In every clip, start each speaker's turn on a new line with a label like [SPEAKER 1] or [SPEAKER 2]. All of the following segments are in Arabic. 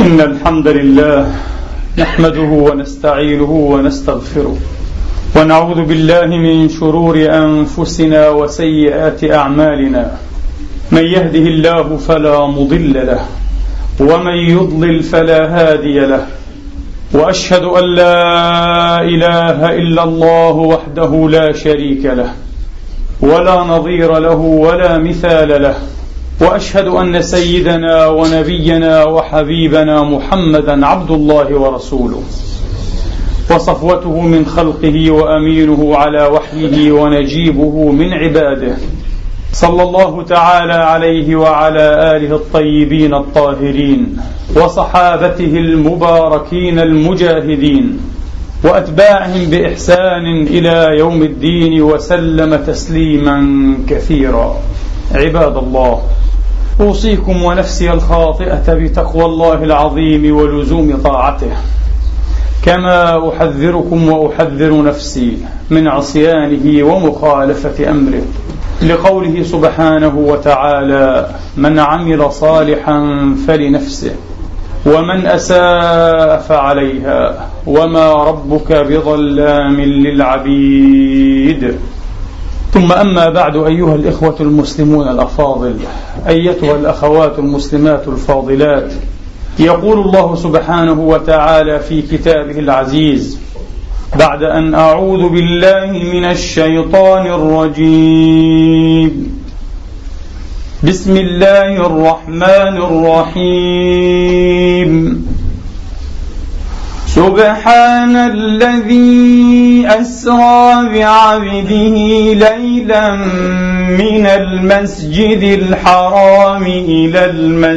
[SPEAKER 1] إن الحمد لله نحمده ونستعينه ونستغفره ونعوذ بالله من شرور أنفسنا وسيئات أعمالنا. من يهده الله فلا مضل له ومن يضلل فلا هادي له، وأشهد أن لا إله إلا الله وحده لا شريك له ولا نظير له ولا مثال له، وأشهد أن سيدنا ونبينا وحبيبنا محمدا عبد الله ورسوله وصفوته من خلقه وأمينه على وحيه ونجيبه من عباده، صلى الله تعالى عليه وعلى آله الطيبين الطاهرين وصحابته المباركين المجاهدين وأتباعهم بإحسان إلى يوم الدين وسلم تسليما كثيرا. عباد الله، أوصيكم ونفسي الخاطئة بتقوى الله العظيم ولزوم طاعته، كما أحذركم وأحذر نفسي من عصيانه ومخالفة أمره، لقوله سبحانه وتعالى: من عمل صالحا فلنفسه ومن أساء فعليها وما ربك بظلام للعبيد. ثم أما بعد، أيها الإخوة المسلمون الأفاضل، أيتها الأخوات المسلمات الفاضلات، يقول الله سبحانه وتعالى في كتابه العزيز بعد أن أعوذ بالله من الشيطان الرجيم: بسم الله الرحمن الرحيم. سبحان الذي أسرى بعبده ليلا من المسجد الحرام إلى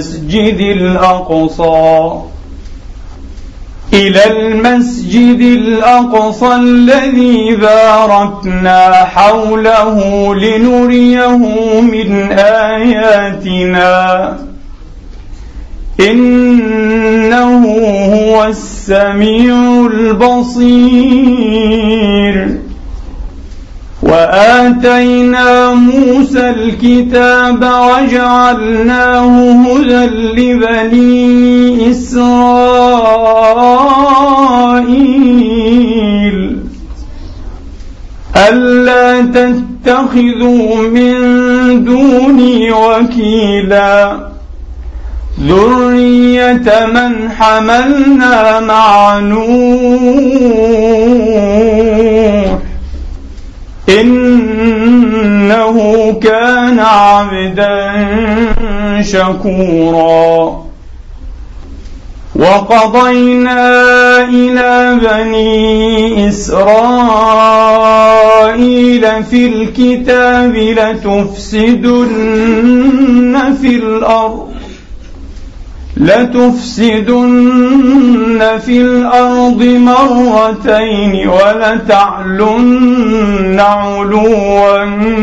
[SPEAKER 1] المسجد الأقصى الذي باركنا حوله لنريه من آياتنا إنه هو السميع البصير. وآتينا موسى الكتاب وجعلناه هدى لبني إسرائيل ألا تتخذوا من دوني وكيلا ذرية من حملنا مع نوح إنه كان عبدا شكورا. وقضينا إلى بني إسرائيل في الكتاب لتفسدن في الأرض مرتين ولتعلن علوا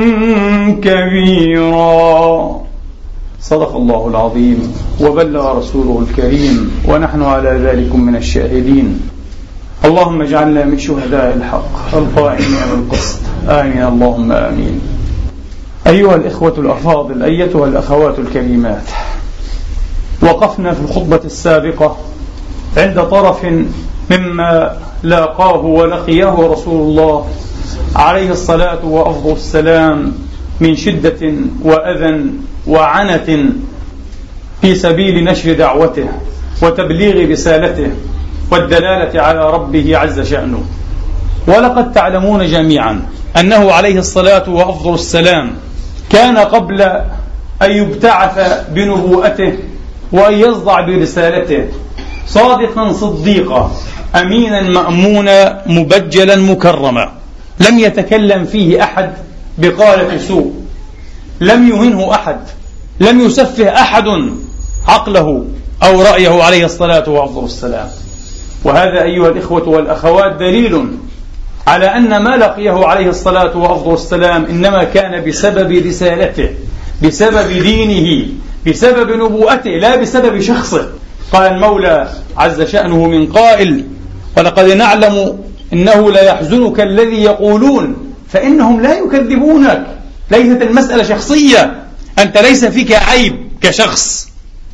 [SPEAKER 1] كبيرا. صدق الله العظيم وبلغ رسوله الكريم ونحن على ذلك من الشاهدين. اللهم اجعلنا من شهداء الحق القائمين بالقسط، آمين اللهم آمين. أيها الإخوة الأفاضل، أيتها الأخوات الكريمات، وقفنا في الخطبة السابقة عند طرف مما لاقاه ولقيه رسول الله عليه الصلاة وأفضل السلام من شدة وأذى وعنة في سبيل نشر دعوته وتبليغ رسالته والدلالة على ربه عز شأنه. ولقد تعلمون جميعا أنه عليه الصلاة وأفضل السلام كان قبل أن يبتعث بنبوءته وأن يصدع برسالته صادقا صديقا أمينا مأمونا مبجلا مكرما، لم يتكلم فيه أحد بقالة سوء، لم يهنه أحد، لم يسفه أحد عقله أو رأيه عليه الصلاة وأفضل السلام. وهذا أيها الإخوة والأخوات دليل على أن ما لقيه عليه الصلاة وأفضل السلام إنما كان بسبب رسالته، بسبب دينه، بسبب نبوءته، لا بسبب شخصه. قال المولى عز شأنه من قائل: ولقد نعلم إنه لا يحزنك الذي يقولون فإنهم لا يكذبونك. ليست المسألة شخصية، أنت ليس فيك عيب كشخص،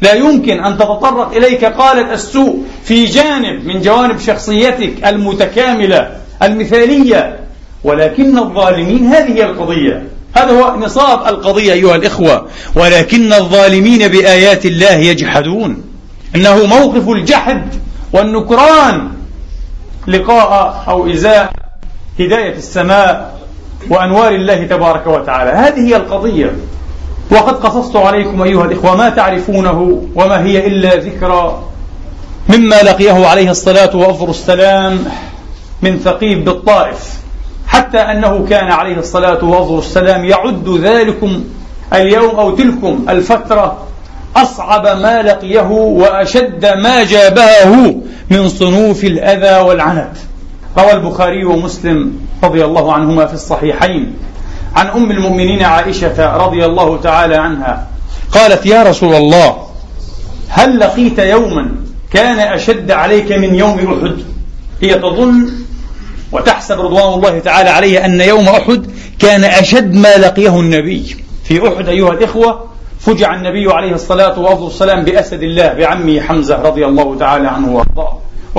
[SPEAKER 1] لا يمكن أن تتطرق إليك قالة السوء في جانب من جوانب شخصيتك المتكاملة المثالية، ولكن الظالمين، هذه هي القضية، هذا هو نصاب القضية أيها الإخوة. ولكن الظالمين بآيات الله يجحدون، إنه موقف الجحد والنكران لقاء أو إزاء هداية السماء وأنوار الله تبارك وتعالى. هذه هي القضية. وقد قصصت عليكم أيها الإخوة ما تعرفونه، وما هي إلا ذكرى مما لقيه عليه الصلاة والسلام من ثقيف بالطائف، حتى أنه كان عليه الصلاة والسلام يعد ذلكم اليوم أو تلكم الفترة أصعب ما لقيه وأشد ما جابهه من صنوف الأذى والعنت. روى البخاري ومسلم رضي الله عنهما في الصحيحين عن أم المؤمنين عائشة رضي الله تعالى عنها قالت: يا رسول الله، هل لقيت يوما كان أشد عليك من يوم أحد؟ هي تظن وتحسب رضوان الله تعالى عليه أن يوم أحد كان أشد ما لقيه النبي. في أحد أيها الإخوة فجع النبي عليه الصلاة والسلام بأسد الله بعمه حمزة رضي الله تعالى عنه وارضاه،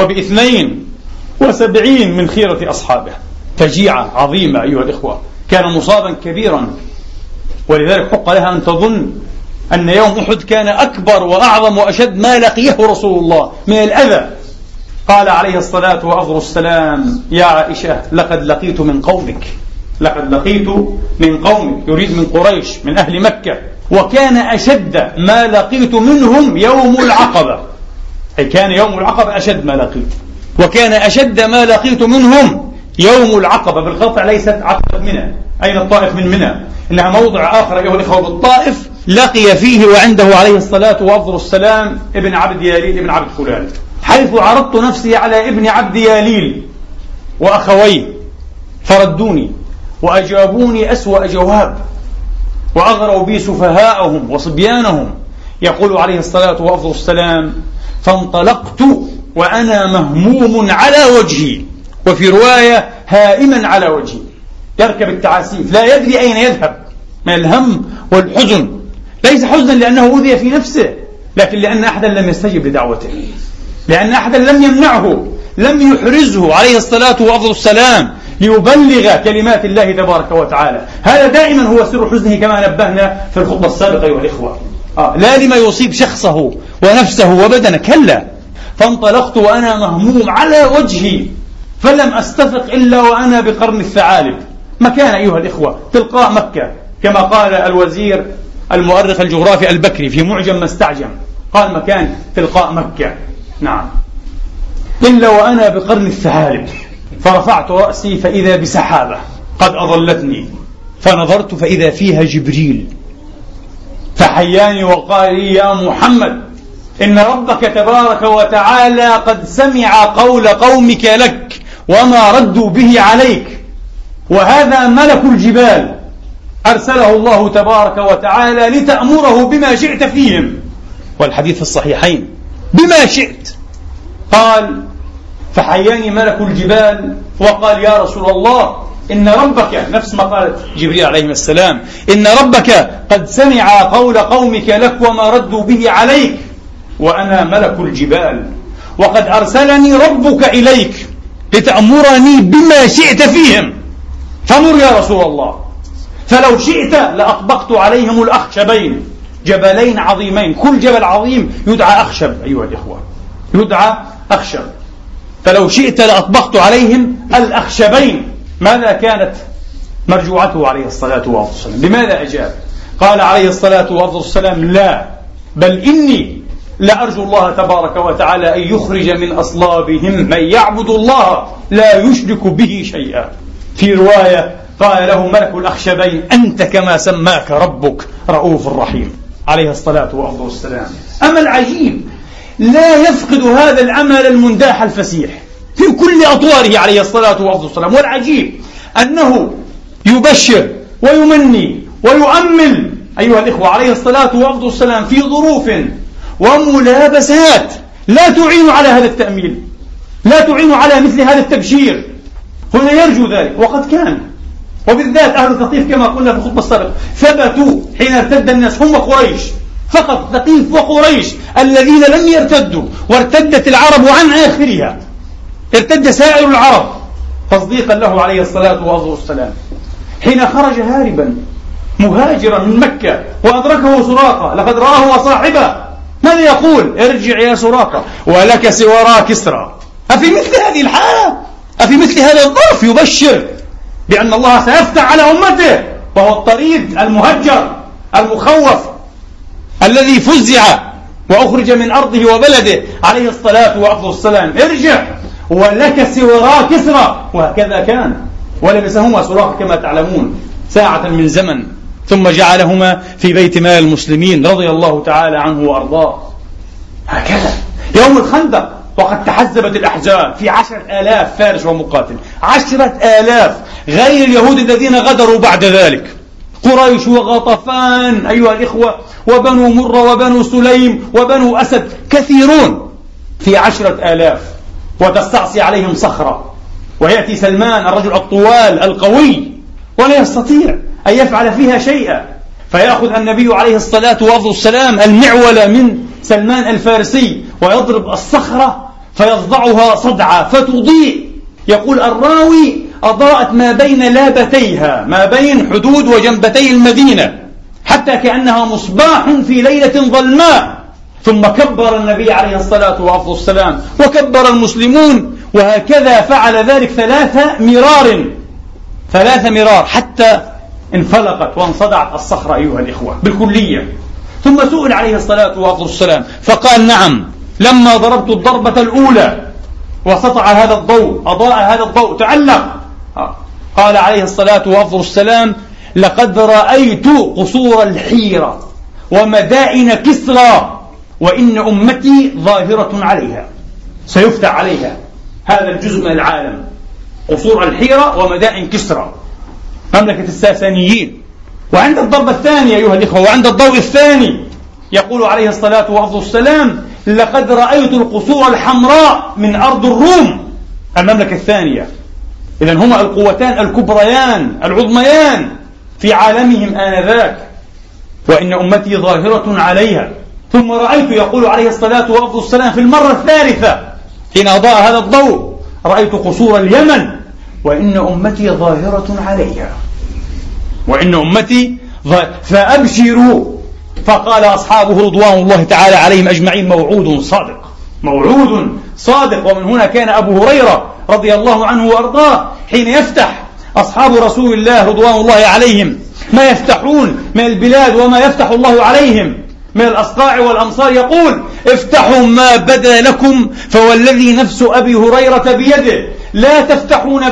[SPEAKER 1] وب72 من خيرة أصحابه. فجيعة عظيمة أيها الإخوة، كان مصابا كبيرا، ولذلك حق لها أن تظن أن يوم أحد كان أكبر وأعظم وأشد ما لقيه رسول الله من الأذى. قال عليه الصلاة والسلام: يا عائشة، لقد لقيت من قومك، لقد لقيت من قومك، يريد من قريش من أهل مكة، وكان أشد ما لقيت منهم يوم العقبة، أي كان يوم العقبة أشد ما لقيت، وكان أشد ما لقيت منهم يوم العقبة بالقطع، ليست عقبة منى. أين الطائف من منى؟ إنها موضع آخر أيها الإخوة بالطائف لقي فيه وعنده عليه الصلاة والسلام ابن عبد ياليل ابن عبد فلان، حيث عرضت نفسي على ابن عبد ياليل وأخويه فردوني وأجابوني أسوأ جواب، وأغروا بي سفهاءهم وصبيانهم. يقول عليه الصلاة والسلام: فانطلقت وأنا مهموم على وجهي، وفي رواية هائما على وجهي، يركب التعاسيف لا يدري أين يذهب من الهم والحزن، ليس حزنا لأنه أوذي في نفسه، لكن لأن أحدا لم يستجب لدعوته، لأن أحدا لم يمنعه، لم يحرزه عليه الصلاة والسلام ليبلغ كلمات الله تبارك وتعالى. هذا دائما هو سر حزنه كما نبهنا في الخطبة السابقة أيها الإخوة، لا لما يصيب شخصه ونفسه وبدنه، كلا. فانطلقت وأنا مهموم على وجهي، فلم أستفق إلا وأنا بقرن الثعالب، مكان أيها الإخوة تلقاء مكة، كما قال الوزير المؤرخ الجغرافي البكري في معجم ما استعجم، قال مكان تلقاء مكة، نعم، إلا وأنا بقرن الثعالب. فرفعت رأسي فإذا بسحابة قد أظلتني، فنظرت فإذا فيها جبريل، فحياني وقال لي: يا محمد، إن ربك تبارك وتعالى قد سمع قول قومك لك وما ردوا به عليك، وهذا ملك الجبال أرسله الله تبارك وتعالى لتأمره بما شئت فيهم. والحديث في الصحيحين: بما شئت. قال: فحياني ملك الجبال وقال: يا رسول الله، إن ربك، نفس ما قالت جبريل عليه السلام، إن ربك قد سمع قول قومك لك وما ردوا به عليك، وأنا ملك الجبال، وقد أرسلني ربك إليك لتأمرني بما شئت فيهم، فمر يا رسول الله. فلو شئت لأطبقت عليهم الأخشبين، جبلين عظيمين، كل جبل عظيم يدعى أخشب أيها الإخوة، يدعى أخشب، فلو شئت لأطبقت عليهم الأخشبين. ماذا كانت مرجوعته عليه الصلاة والسلام؟ لماذا أجاب؟ قال عليه الصلاة والسلام: لا، بل إني لأرجو الله تبارك وتعالى أن يخرج من أصلابهم من يعبد الله لا يشرك به شيئا. في رواية قال له ملك الأخشبين: أنت كما سماك ربك رؤوف رحيم، عليه الصلاة والسلام. أما العجيب، لا يفقد هذا العمل المنداح الفسيح في كل أطواره عليه الصلاة والسلام. والعجيب أنه يبشر ويمني ويؤمل أيها الإخوة عليه الصلاة والسلام في ظروف وملابسات لا تعين على هذا التأميل، لا تعين على مثل هذا التبشير. هنا يرجو ذلك، وقد كان، وبالذات أهل الثقيف كما قلنا في الخطبة السابقة ثبتوا حين ارتد الناس، هم قريش فقط ثقيف وقريش الذين لم يرتدوا، وارتدت العرب عن آخرها، ارتد سائر العرب تصديقا له عليه الصلاة والسلام. حين خرج هاربا مهاجرا من مكة وأدركه سراقة لقد رآه وصاحبه، ماذا يقول؟ ارجع يا سراقة ولك سوراء كسرى. أفي مثل هذه الحالة، أفي مثل هذا الظرف يبشر بأن الله سيفتح على أمته، وهو الطريد المهجر المخوف الذي فزع وأخرج من أرضه وبلده عليه الصلاة والسلام. ارجع ولك سوراء كسرى. وهكذا كان، ولبسهما سراقة كما تعلمون ساعة من زمن، ثم جعلهما في بيت مال المسلمين رضي الله تعالى عنه وأرضاه. هكذا يوم الخندق وقد تحزبت الأحزاب في 10,000 فارس ومقاتل، 10,000 غير اليهود الذين غدروا بعد ذلك، قريش وغطفان أيها الإخوة وبنو مرة وبنو سليم وبنو أسد، كثيرون في 10,000. وتستعصي عليهم صخرة، ويأتي سلمان الرجل الطوال القوي ولا يستطيع أن يفعل فيها شيئا، فيأخذ النبي عليه الصلاة والسلام المعولة من سلمان الفارسي ويضرب الصخرة فيصدعها صدعة فتضيء. يقول الراوي أضاءت ما بين لابتيها، ما بين حدود وجنبتي المدينة، حتى كأنها مصباح في ليلة ظلماء. ثم كبر النبي عليه الصلاة والسلام وكبر المسلمون، وهكذا فعل ذلك 3 مرار حتى انفلقت وانصدعت الصخرة أيها الإخوة بالكلية. ثم سئل عليه الصلاة والسلام فقال نعم، لما ضربت الضربة الأولى وسطع هذا الضوء، أضاء هذا الضوء، تعلق. قال عليه الصلاة والسلام لقد رأيت قصور الحيرة ومدائن كسرى، وإن أمتي ظاهرة عليها، سيفتح عليها هذا الجزء من العالم، قصور الحيرة ومدائن كسرى، مملكة الساسانيين. وعند الضربة الثانية أيها الإخوة، وعند الضوء الثاني، يقول عليه الصلاة والسلام لقد رأيت القصور الحمراء من أرض الروم، المملكة الثانية. إذن هما القوتان الكبريان العظميان في عالمهم آنذاك، وإن أمتي ظاهرة عليها. ثم رأيت، يقول عليه الصلاة والسلام في المرة الثالثة حين أضاء هذا الضوء، رأيت قصور اليمن، وإن أمتي ظاهرة عليها، وإن أمتي فأبشروا. فقال أصحابه رضوان الله تعالى عليهم أجمعين موعود صادق، موعود صادق. ومن هنا كان أبو هريرة رضي الله عنه وأرضاه حين يفتح أصحاب رسول الله رضوان الله عليهم ما يفتحون من البلاد وما يفتح الله عليهم من الأصقاع والأمصار، يقول افتحوا ما بدا لكم فوالذي نفس أبي هريرة بيده لا تفتحون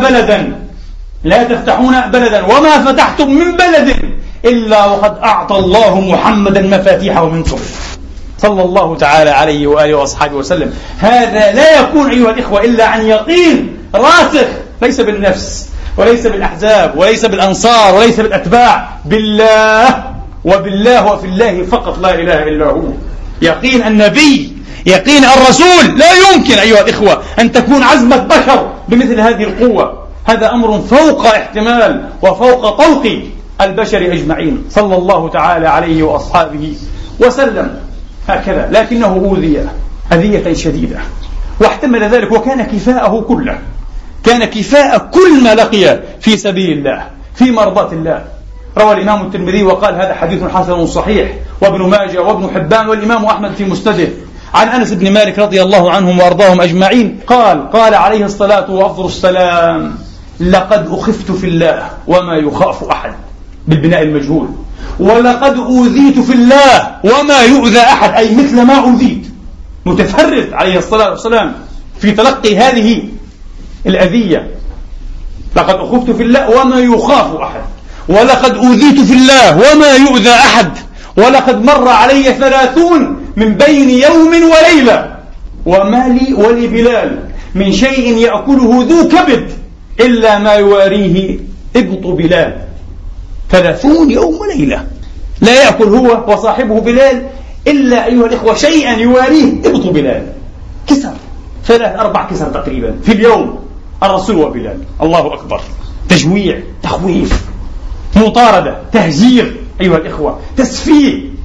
[SPEAKER 1] بلدا وما فتحتم من بلد إلا وقد أعطى الله محمدا مفاتيحه منكم، صلى الله تعالى عليه وآله وأصحابه وسلم. هذا لا يكون أيها الإخوة إلا عن يقين راسخ، ليس بالنفس وليس بالأحزاب وليس بالأنصار وليس بالأتباع، بالله وبالله وفي الله فقط، لا إله إلا هو. يقين النبي، يقين الرسول. لا يمكن أيها الإخوة أن تكون عزمة بشر بمثل هذه القوة، هذا أمر فوق احتمال وفوق طوق البشر أجمعين، صلى الله تعالى عليه وأصحابه وسلم. هكذا، لكنه أوذي أذية شديدة واحتمل ذلك، وكان كفاءه كله، كان كفاء كل ما لقي في سبيل الله في مرضاة الله. روى الإمام الترمذي وقال هذا حديث حسن صحيح، وابن ماجه وابن حبان والإمام أحمد في مسنده عن أنس بن مالك رضي الله عنهم وأرضاهم أجمعين قال عليه الصلاة والسلام لقد أخفت في الله وما يخاف أحد، بالبناء المجهول، ولقد أوذيت في الله وما يؤذى أحد، أي مثل ما أوذيت. متفرد عليه الصلاة والسلام في تلقي هذه الأذية. لقد أخفت في الله وما يخاف أحد، ولقد أوذيت في الله وما يؤذى أحد، ولقد مر علي 30 من بين يوم وليلة، وما لي ولبلال من شيء يأكله ذو كبد إلا ما يواريه إبط بلال. 30 يوم وليلة لا يأكل هو وصاحبه بلال إلا أيها الإخوة شيئا يواريه إبط بلال، كسر 3-4 كسر تقريبا في اليوم، الرسول وبلال. الله أكبر. تجويع، تخويف، مطاردة، تهجير أيها الإخوة، تسفيه،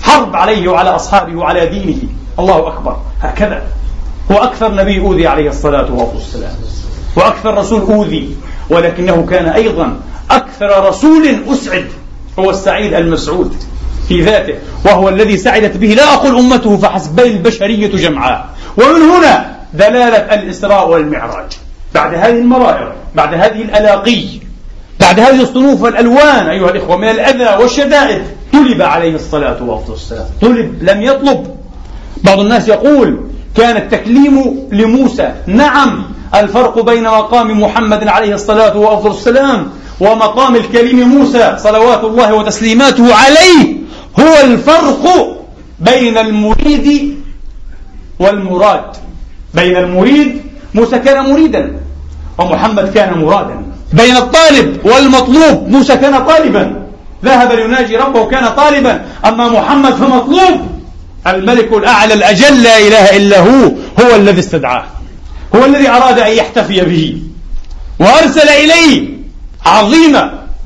[SPEAKER 1] حرب عليه وعلى أصحابه وعلى دينه. الله أكبر. هكذا هو أكثر نبي أوذي عليه الصلاة والسلام، وأكثر رسول أوذي، ولكنه كان أيضا أكثر رسول أسعد. هو السعيد المسعود في ذاته، وهو الذي سعدت به لا أقول أمته فحسب، بل البشرية جمعاء. ومن هنا دلالة الإسراء والمعراج. بعد هذه المرائر، بعد هذه الألاقي، بعد هذه الصنوف والألوان أيها الإخوة من الأذى والشدائد، طلب عليه الصلاة والسلام. طلب، لم يطلب. بعض الناس يقول كان التكليم لموسى. نعم، الفرق بين مقام محمد عليه الصلاة والسلام ومقام الكليم موسى صلوات الله وتسليماته عليه هو الفرق بين المريد والمراد. بين المريد، موسى كان مريدا ومحمد كان مرادا. بين الطالب والمطلوب، موسى كان طالبا ذهب ليناجي ربه كان طالبا، أما محمد فمطلوب. الملك الأعلى الأجل لا إله إلا هو الذي استدعاه، هو الذي أراد أن يحتفي به، وأرسل إليه عظيم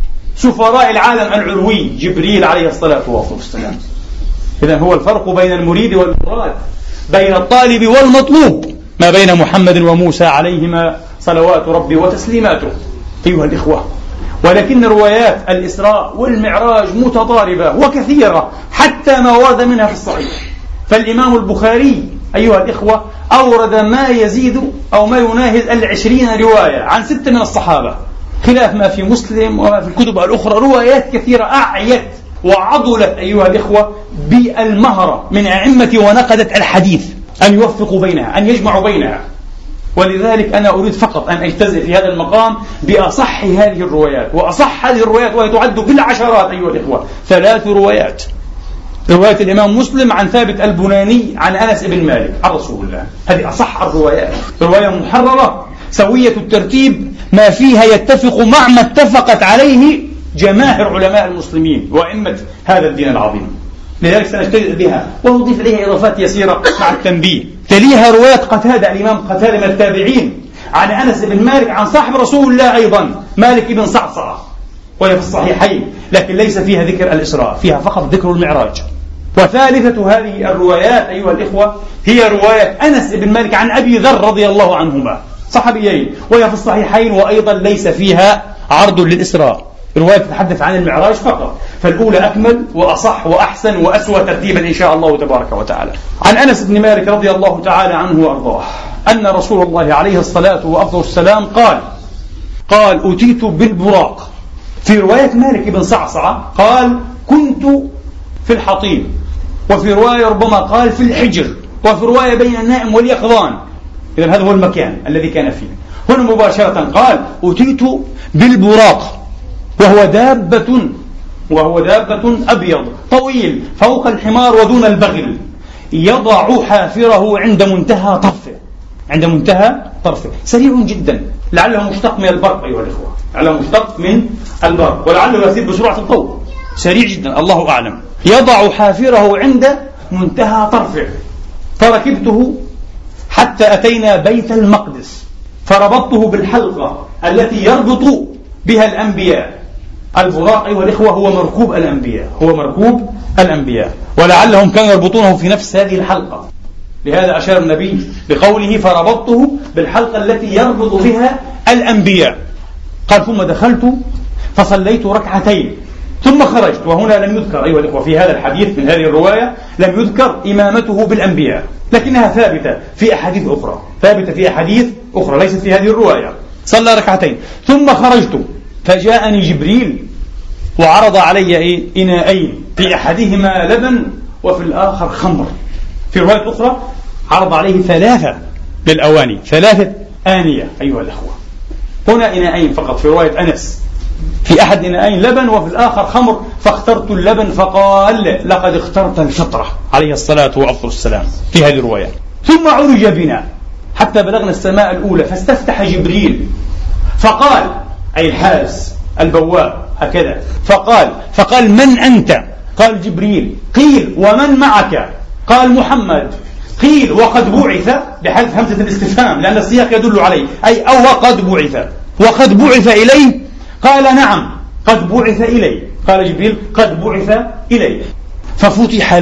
[SPEAKER 1] سفراء العالم العلوي جبريل عليه الصلاة والسلام. إذن هو الفرق بين المريد والمراد، بين الطالب والمطلوب، ما بين محمد وموسى عليهما صلوات ربي وتسليماته أيها الإخوة. ولكن روايات الإسراء والمعراج متضاربة وكثيرة، حتى ما ورد منها في الصحيح. فالإمام البخاري أيها الإخوة أورد ما يزيد أو ما يناهز 20 رواية عن 6 من الصحابة، خلاف ما في مسلم وما في الكتب الأخرى. روايات كثيرة أعيت وعضلت أيها الإخوة بالمهرة من أئمة ونقدة الحديث أن يوفقوا بينها، أن يجمعوا بينها. ولذلك أنا أريد فقط أن أجتزئ في هذا المقام بأصح هذه الروايات، وأصح هذه الروايات وهي تعد بالعشرات أيها الإخوة. 3 روايات: رواية الإمام مسلم عن ثابت البناني عن أنس بن مالك عن رسول الله، هذه أصح الروايات، رواية محررة سوية الترتيب، ما فيها يتفق مع ما اتفقت عليه جماهير علماء المسلمين وأئمة هذا الدين العظيم. لذلك سنجتزئ بها ونضيف إليها إضافات يسيرة مع التنبيه. تليها رواية قتادة، الإمام قتادة من التابعين، عن أنس بن مالك عن صاحب رسول الله أيضا مالك بن صعصعة، وهي في الصحيحين، لكن ليس فيها ذكر الإسراء، فيها فقط ذكر المعراج. وثالثة هذه الروايات أيها الإخوة هي رواية أنس بن مالك عن أبي ذر رضي الله عنهما، صحابيين، وهي في الصحيحين، وأيضا ليس فيها عرض للإسراء، رواية تتحدث عن المعراج فقط. فالأولى أكمل وأصح وأحسن وأسوأ ترتيبا إن شاء الله تبارك وتعالى. عن أنس بن مالك رضي الله تعالى عنه وأرضاه أن رسول الله عليه الصلاة والسلام قال أتيت بالبراق. في رواية مالك بن صعصعة قال كنت في الحطيم، وفي رواية ربما قال في الحجر، وفي رواية بين النائم واليقظان. إذن هذا هو المكان الذي كان فيه. هنا مباشرة قال أتيت بالبراق، وهو دابة أبيض طويل فوق الحمار ودون البغل، يضع حافره عند منتهى طرفه، سريع جدا، لعله مشتق من البرق أيها الإخوة، لعله مشتق من البرق، ولعله يسير بسرعة الضوء، سريع جدا الله أعلم. يضع حافره عند منتهى طرفه. فركبته حتى أتينا بيت المقدس، فربطته بالحلقة التي يربط بها الأنبياء. البراق أيها الإخوة هو مركوب الأنبياء، ولعلهم كانوا يربطونه في نفس هذه الحلقة. لهذا أشار النبي بقوله فربطته بالحلقة التي يربط بها الأنبياء. قال ثم دخلت فصليت ركعتين ثم خرجت. وهنا لم يذكر أيها الإخوة في هذا الحديث من هذه الرواية، لم يذكر إمامته بالأنبياء، لكنها ثابتة في أحاديث أخرى ليست في هذه الرواية. صلى ركعتين ثم خرجت، فجاءني جبريل وعرض علي إناءين، في أحدهما لبن وفي الآخر خمر. في رواية أخرى عرض عليه 3 بالأواني، 3 آنية أيها الأخوة. هنا إناءين فقط في رواية أنس، في أحد إناءين لبن وفي الآخر خمر، فاخترت اللبن، فقال لقد اخترت الفطرة عليه الصلاة والسلام في هذه الرواية. ثم عرج بنا حتى بلغنا السماء الأولى، فاستفتح جبريل فقال، أي الحارس البواب هكذا، فقال من أنت؟ قال جبريل. قيل ومن معك؟ قال محمد. قيل وقد بعث، بحذف همزة الاستفهام لأن السياق يدل عليه، أي أو وقد بعث إليه؟ قال نعم قد بعث إليه. قال جبريل قد بعث إليه. ففتح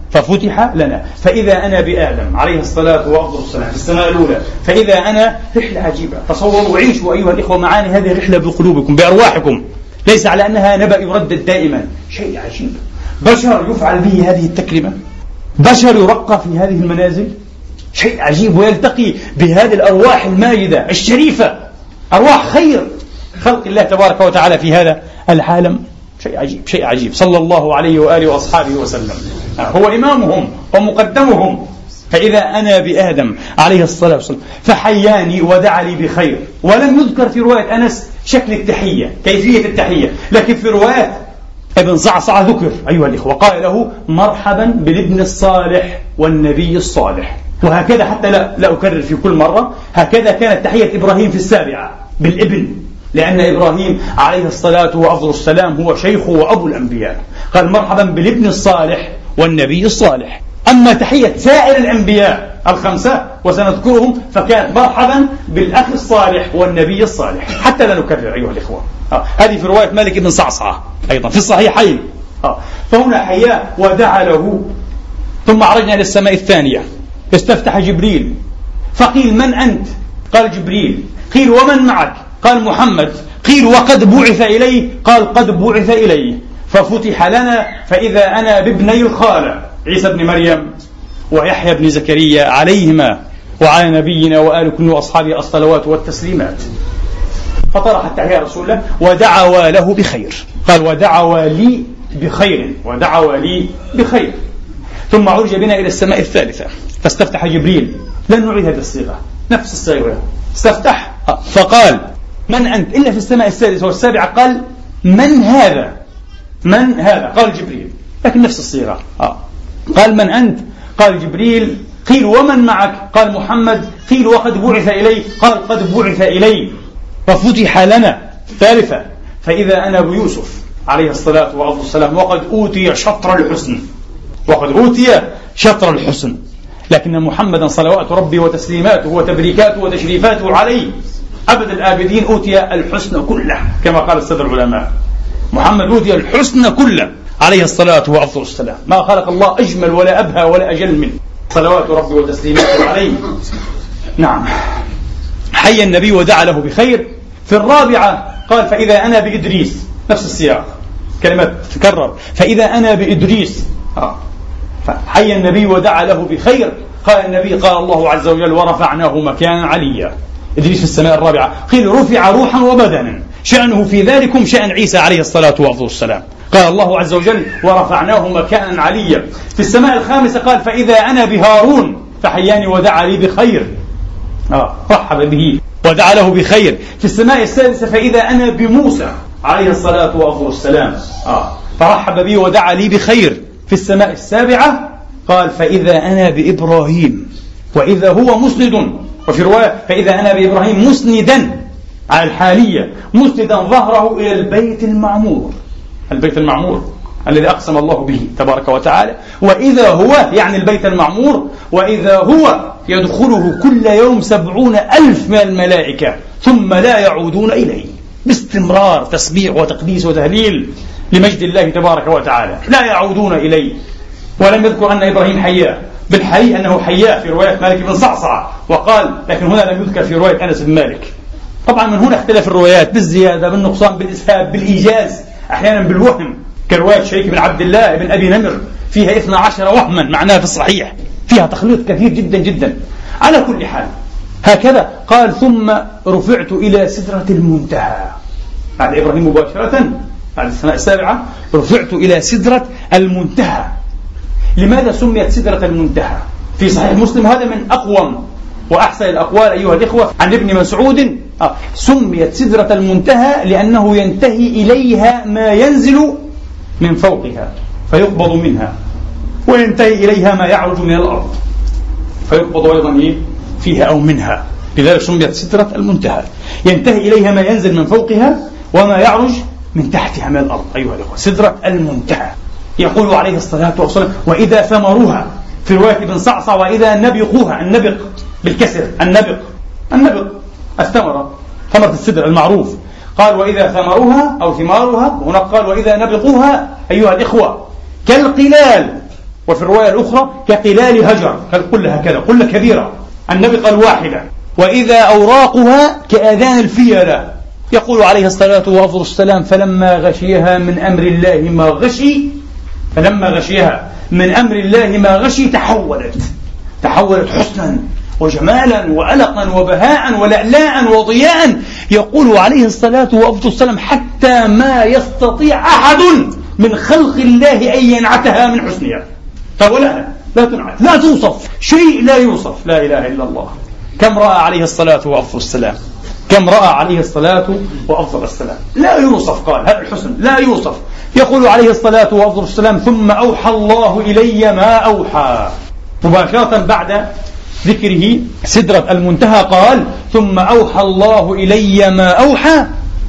[SPEAKER 1] لنا فإذا أنا بآدم عليه الصلاة والسلام في السماء الأولى، فإذا أنا رحلة عجيبة. تصوروا وعيشوا أيها الإخوة معاني هذه الرحلة بقلوبكم بأرواحكم، ليس على أنها نبأ يردد دائما. شيء عجيب، بشر يفعل به هذه التكريمة، بشر يرقى في هذه المنازل، شيء عجيب، ويلتقي بهذه الأرواح الماجدة الشريفة، أرواح خير خلق الله تبارك وتعالى في هذا العالم. شيء عجيب. صلى الله عليه وآله وأصحابه وسلم، هو إمامهم ومقدمهم. فإذا أنا بآدم عليه الصلاة والسلام فحياني ودعا لي بخير. ولم يذكر في رواية أنس شكل التحية، كيفية التحية، لكن في رواية ابن صعصع ذكر أيها الإخوة، قال له مرحبا بالابن الصالح والنبي الصالح. وهكذا حتى لا أكرر في كل مرة، هكذا كانت تحية إبراهيم في السابعة بالابن، لأن إبراهيم عليه الصلاة والسلام هو شيخ وأبو الأنبياء. قال مرحبا بالابن الصالح والنبي الصالح. أما تحية سائر الأنبياء الخمسة وسنذكرهم فكانت مرحبا بالأخ الصالح والنبي الصالح. حتى لا نكرر أيها الإخوة، هذه في رواية مالك بن صعصعة أيضا في الصحيحين. فهنا حياه ودعا له. ثم عرجنا إلى السماء الثانية، استفتح جبريل فقيل من أنت؟ قال جبريل. قيل ومن معك؟ قال محمد. قيل وقد بعث إليه؟ قال قد بعث إليه. ففتح لنا فإذا أنا بابني الخالة عيسى بن مريم ويحيى بن زكريا عليهما وعلى نبينا وآل كل أصحابه الصلوات والتسليمات. فطرح التحية رسول الله ودعوا له بخير. قال ودعوا لي بخير، ودعوا لي بخير. ثم عرج بنا إلى السماء الثالثة فاستفتح جبريل. لن نعيد هذه الصيغة، نفس الصيغة، استفتح فقال من أنت؟ إلا في السماء السادسة والسابعة قال من هذا؟ من هذا؟ قال جبريل، لكن نفس الصيغة. قال من أنت؟ قال جبريل. قيل ومن معك؟ قال محمد. قيل وقد بعث إليه؟ قال قد بعث إليه. ففتح لنا ثالثة فإذا أنا بيوسف عليه الصلاة والسلام وقد أوتي شطر الحسن، وقد أوتي شطر الحسن، لكن محمدا صلوات ربي وتسليماته وتبريكاته وتشريفاته عليه أبد الآبدين أوتي الحسن كله، كما قال السادة العلماء. محمد أوتي الحسن كله عليه الصلاة والسلام، ما خلق الله أجمل ولا أبهى ولا أجل منه صلوات ربي وتسليماته عليه. نعم، حي النبي ودعا له بخير. في الرابعة قال فإذا أنا بإدريس، نفس السياق، كلمة تكرر، فإذا أنا بإدريس. فحي النبي ودعا له بخير. قال النبي قال الله عز وجل ورفعناه مكانا عليا. إدريس في السماء الرابعة. قيل رفع روحا وبدنا، شأنه في ذلكم شأن عيسى عليه الصلاة والسلام. قال الله عز وجل ورفعناه مكانا عليا. في السماء الخامسة قال فإذا أنا بهارون فحياني ودعا لي بخير، رحب به ودعا له بخير. في السماء السادسة فإذا أنا بموسى عليه الصلاة والسلام، فرحب بي ودعا لي بخير. في السماء السابعة قال فإذا أنا بإبراهيم وإذا هو مسند، وفي رواية فإذا أنا بإبراهيم مسندا على الحالية، مسندا ظهره إلى البيت المعمور، البيت المعمور الذي أقسم الله به تبارك وتعالى. وإذا هو يعني البيت المعمور، وإذا هو يدخله كل يوم 70,000 من الملائكة ثم لا يعودون إليه، باستمرار تسبيح وتقديس وتهليل لمجد الله تبارك وتعالى، لا يعودون إليه. ولم يذكر أن إبراهيم حياه، بالحقيقة أنه حياه في رواية مالك بن صعصع وقال، لكن هنا لم يذكر في رواية أنس بن مالك. طبعا من هنا اختلف الروايات بالزيادة بالنقصان بالإسهاب بالإيجاز، أحيانا بالوهم، كرواية شريك بن عبد الله بن أبي نمر فيها 12 وهما معناها في الصحيح، فيها تخليط كثير جدا جدا. على كل حال هكذا قال ثم رفعت إلى سدرة المنتهى، بعد إبراهيم مباشرة بعد السماء السابعة رفعت إلى سدرة المنتهى. لماذا سميت سدرة المنتهى؟ في صحيح مسلم هذا من أقوم وأحسن الأقوال أيها الإخوة عن ابن مسعود، سميت سدرة المنتهى لأنه ينتهي إليها ما ينزل من فوقها فيقبض منها، وينتهي إليها ما يعرج من الأرض فيقبض أيضا فيها أو منها، لذلك سميت سدرة المنتهى، ينتهي إليها ما ينزل من فوقها وما يعرج من تحتها من الأرض. أيها الأخوة سدرة المنتهى. يقول عليه الصلاة والسلام وإذا ثمرها، في رواية ابن صعصع وإذا نبقوها، النبق بالكسر، النبق الثمرة، ثمرة السدر المعروف. قال وإذا ثمرها أو ثمارها، وهنا قال وإذا نبقوها. أيها الإخوة كالقلال، وفي الرواية الأخرى كقلال هجر، قلة هكذا، قلة كبيرة. النبي قال واحدة. وإذا أوراقها كآذان الفيلة. يقول عليه الصلاة والسلام: فلما غشيها من أمر الله ما غشي، فلما غشيها من أمر الله ما غشي تحولت حسنا وجمالا وألقا وبهاء ولألاء وضياء. يقول عليه الصلاة والسلام: حتى ما يستطيع أحد من خلق الله أن ينعتها من حسنها. طب لا تنعت، لا توصف، شيء لا يوصف. لا إله إلا الله. كم رأى عليه الصلاة والسلام، كم رأى عليه الصلاة والسلام، لا يوصف. قال هذا الحسن لا يوصف. يقول عليه الصلاة والسلام: ثم أوحى الله إلي ما أوحى. مباشرة بعد ذكره سدرة المنتهى قال: ثم أوحى الله إلي ما أوحى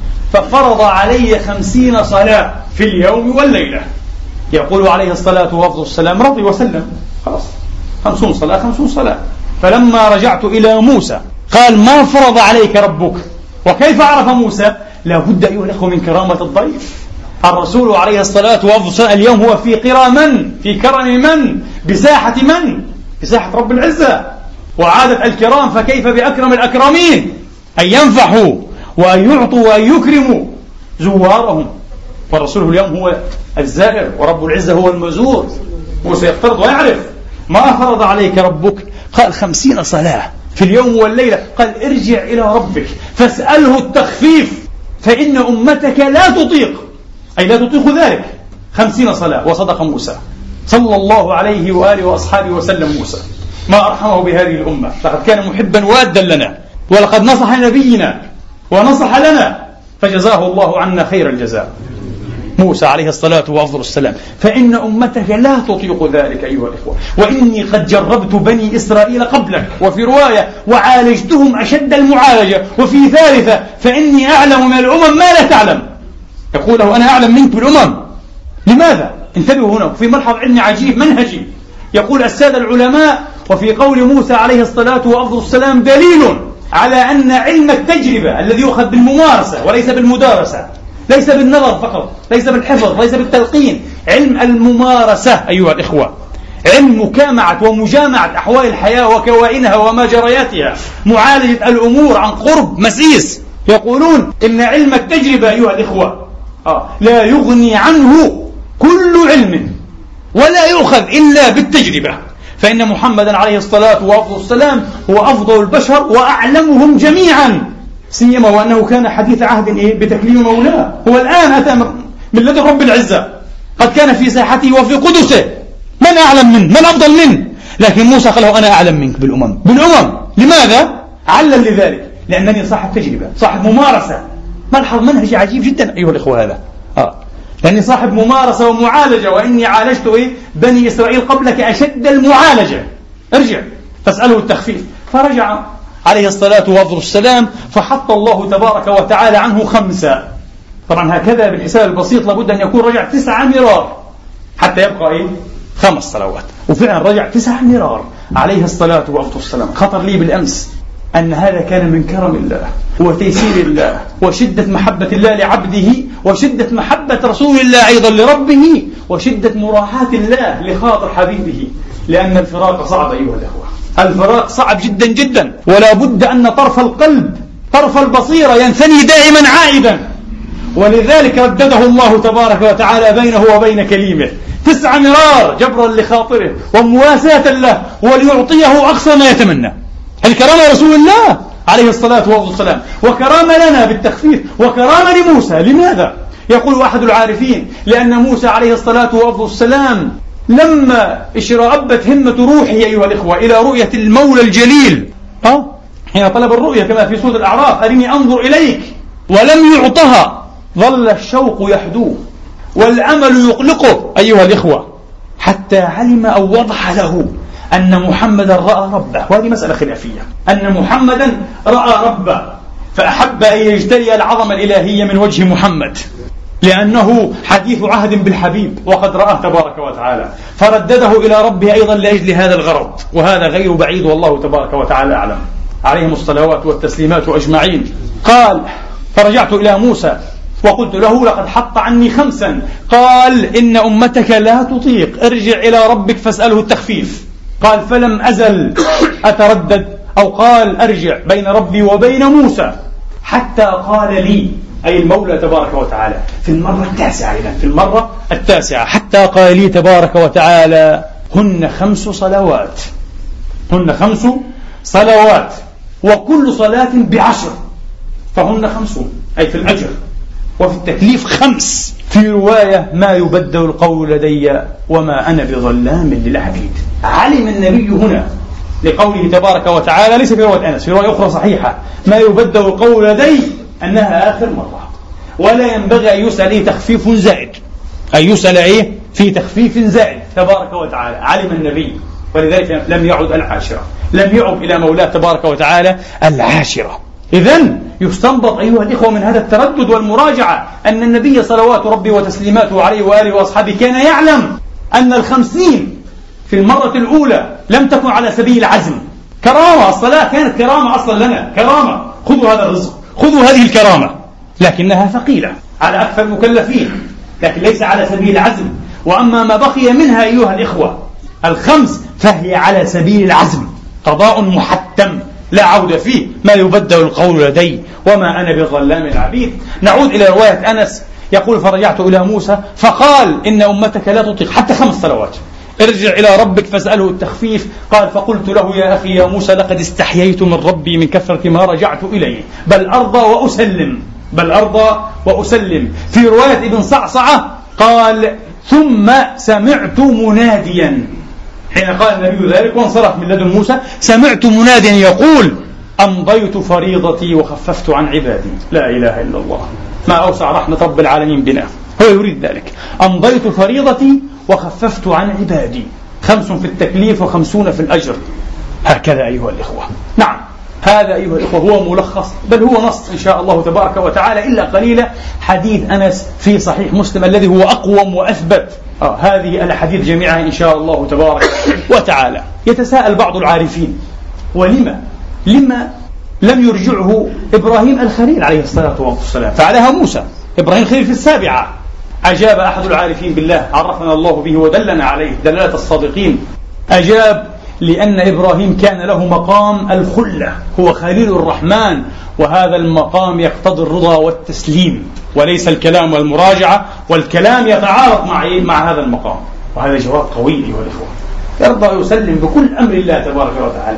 [SPEAKER 1] ففرض علي 50 صلاة في اليوم والليلة. يقول عليه الصلاة والسلام: رضي وسلم، خلاص 50 صلاة 50 صلاة. فلما رجعت إلى موسى قال: ما فرض عليك ربك؟ وكيف عرف موسى؟ لا بد أيها الأخوة من كرامة الضيف. الرسول عليه الصلاة والسلام اليوم هو في قرى من؟ في كرم من؟ بساحة من؟ بساحة رب العزة. وعادة الكرام فكيف بأكرم الأكرمين أن ينفحوا وأن يعطوا وأن يكرموا زوارهم. والرسول اليوم هو الزائر ورب العزة هو المزور. موسى يفترض ويعرف. ما فرض عليك ربك؟ قال 50 صلاة في اليوم والليلة. قال: ارجع إلى ربك فاسأله التخفيف فإن أمتك لا تطيق، أي لا تطيق ذلك. 50 صلاة. وصدق موسى صلى الله عليه وآله وأصحابه وسلم. موسى ما أرحمه بهذه الأمة، لقد كان محبا وادا لنا، ولقد نصح نبينا ونصح لنا، فجزاه الله عنا خير الجزاء. موسى عليه الصلاة والسلام: فإن أمتك لا تطيق ذلك أيها الإخوة، وإني قد جربت بني إسرائيل قبلك. وفي رواية: وعالجتهم أشد المعالجة. وفي ثالثة: فإني أعلم من الأمم ما لا تعلم. يقول له: أنا أعلم منك بالأمم. لماذا؟ انتبهوا هنا في ملحظ علمي عجيب منهجي. يقول السادة العلماء: وفي قول موسى عليه الصلاة والسلام دليل على أن علم التجربة الذي يؤخذ بالممارسة وليس بالمدارسة، ليس بالنظر فقط، ليس بالحفظ، ليس بالتلقين، علم الممارسة أيها الإخوة، علم مكامعة ومجامعة أحوال الحياة وكوائنها وما جرياتها، معالجة الأمور عن قرب مسيس. يقولون إن علم التجربة أيها الإخوة لا يغني عنه كل علم ولا يؤخذ إلا بالتجربة. فإن محمدا عليه الصلاة والسلام هو أفضل البشر وأعلمهم جميعا، سيما وأنه كان حديث عهد بتكليم مولاه. هو الآن أتى من لدن رب العزة، قد كان في ساحته وفي قدسه. من أعلم منه؟ من أفضل منه؟ لكن موسى قال له: أنا أعلم منك بالأمم. لماذا؟ علل لذلك: لأنني صاحب تجربة، صاحب ممارسة. ملحظ منهج عجيب جدا أيها الإخوة هذا. لأني صاحب ممارسة ومعالجة، وإني عالجت بني إسرائيل قبلك أشد المعالجة. ارجع فاسأله التخفيف. فرجع عليه الصلاة والسلام فحط الله تبارك وتعالى عنه 5. طبعا هكذا بالحساب البسيط لابد أن يكون رجع 9 مرار حتى يبقى 5 صلوات. وفعلا رجع 9 مرار عليه الصلاة والسلام. خطر لي بالأمس أن هذا كان من كرم الله وتيسير الله وشدة محبة الله لعبده وشدة محبة رسول الله أيضا لربه وشدة مراعاة الله لخاطر حبيبه. لأن الفراق صعب أيها الأخوة، الفراق صعب جدا جدا، ولا بد أن طرف القلب طرف البصيرة ينثني دائما عائدا. ولذلك ردده الله تبارك وتعالى بينه وبين كليمه 9 مرار جبرا لخاطره ومواساة له وليعطيه أقصى ما يتمنى. الكرامة رسول الله عليه الصلاة والسلام، وكرامة لنا بالتخفيف، وكرامة لموسى. لماذا؟ يقول أحد العارفين: لأن موسى عليه الصلاة والسلام لما اشرأبت همة روحه أيها الإخوة إلى رؤية المولى الجليل، حين طلب الرؤية كما في سورة الأعراف: أرني أنظر إليك، ولم يعطها، ظل الشوق يحدوه والأمل يقلقه أيها الإخوة، حتى علم أو وضح له أن محمدا رأى ربه. وهذه مسألة خلافية، أن محمدا رأى ربه، فأحب أن يجتلي العظمة الإلهية من وجه محمد، لأنه حديث عهد بالحبيب وقد رآه تبارك وتعالى، فردده إلى ربه أيضا لأجل هذا الغرض. وهذا غير بعيد والله تبارك وتعالى أعلم، عليهم الصلوات والتسليمات أجمعين. قال: فرجعت إلى موسى وقلت له لقد حط عني 5. قال إن أمتك لا تطيق، ارجع إلى ربك فاسأله التخفيف. قال فلم أزل أتردد، أو قال أرجع بين ربي وبين موسى حتى قال لي، أي المولى تبارك وتعالى، في المرة التاسعة، إذن في المرة التاسعة حتى قال لي تبارك وتعالى هن 5 صلوات، هن 5 صلوات وكل صلاة ب10، فهن 50، أي في الأجر وفي التكليف 5. في رواية ما يبدل القول لدي وما أنا بظلام للعبيد. علم النبي هنا لقوله تبارك وتعالى، ليس في رواية أنس، في رواية أخرى صحيحة، ما يبدل القول لدي أنها آخر مرة، ولا ينبغي أن يسأل إيه تخفيف زائد، أن يسأل إيه في تخفيف زائد تبارك وتعالى. علم النبي، ولذلك لم يعد العاشرة، لم يعد إلى مولاه تبارك وتعالى العاشرة. إذن يستنبط أيها الإخوة من هذا التردد والمراجعة أن النبي صلوات ربي وتسليماته عليه وآله وأصحابه كان يعلم أن 50 في المرة الأولى لم تكن على سبيل العزم، كرامة. الصلاة كانت كرامة أصلا لنا، كرامة، خذوا هذا الرزق، خذوا هذه الكرامة، لكنها ثقيلة على أكثر المكلفين، لكن ليس على سبيل العزم. وأما ما بقي منها أيها الإخوة 5 فهي على سبيل العزم، قضاء محتم لا عودة فيه، ما يبدل القول لدي وما أنا بظلام العبيد. نعود إلى رواية أنس، يقول فرجعت إلى موسى فقال إن أمتك لا تطيق حتى 5 صلوات، ارجع إلى ربك فاسأله التخفيف. قال فقلت له يا أخي يا موسى لقد استحييت من ربي من كثرة ما رجعت إليه، بل أرضى وأسلم، بل أرضى وأسلم. في رواية ابن صعصعة قال ثم سمعت مناديا، حين قال النبي ذلك وانصرف من لدن موسى، سمعت مناديا يقول أمضيت فريضتي وخففت عن عبادي. لا إله إلا الله، ما أوسع رحمة رب العالمين بنا، هو يريد ذلك. أمضيت فريضتي وخففت عن عبادي، 5 في التكليف و50 في الأجر. هكذا أيها الإخوة. نعم، هذا أيها الإخوة هو ملخص، بل هو نص إن شاء الله تبارك وتعالى إلا قليلا حديث أنس في صحيح مسلم الذي هو أقوم وأثبت هذه الأحاديث جميعها إن شاء الله تبارك وتعالى. يتساءل بعض العارفين لما لم يرجعه إبراهيم الخليل عليه الصلاة والسلام، فعلها موسى. إبراهيم الخليل في 7. أجاب أحد العارفين بالله عرفنا الله به ودلنا عليه دلالة الصادقين، أجاب لأن إبراهيم كان له مقام الخلة، هو خليل الرحمن، وهذا المقام يقتضي الرضا والتسليم وليس الكلام والمراجعة، والكلام يتعارض مع هذا المقام. وهذا جواب قوي أيها الإخوة، يرضى يسلم بكل أمر الله تبارك وتعالى.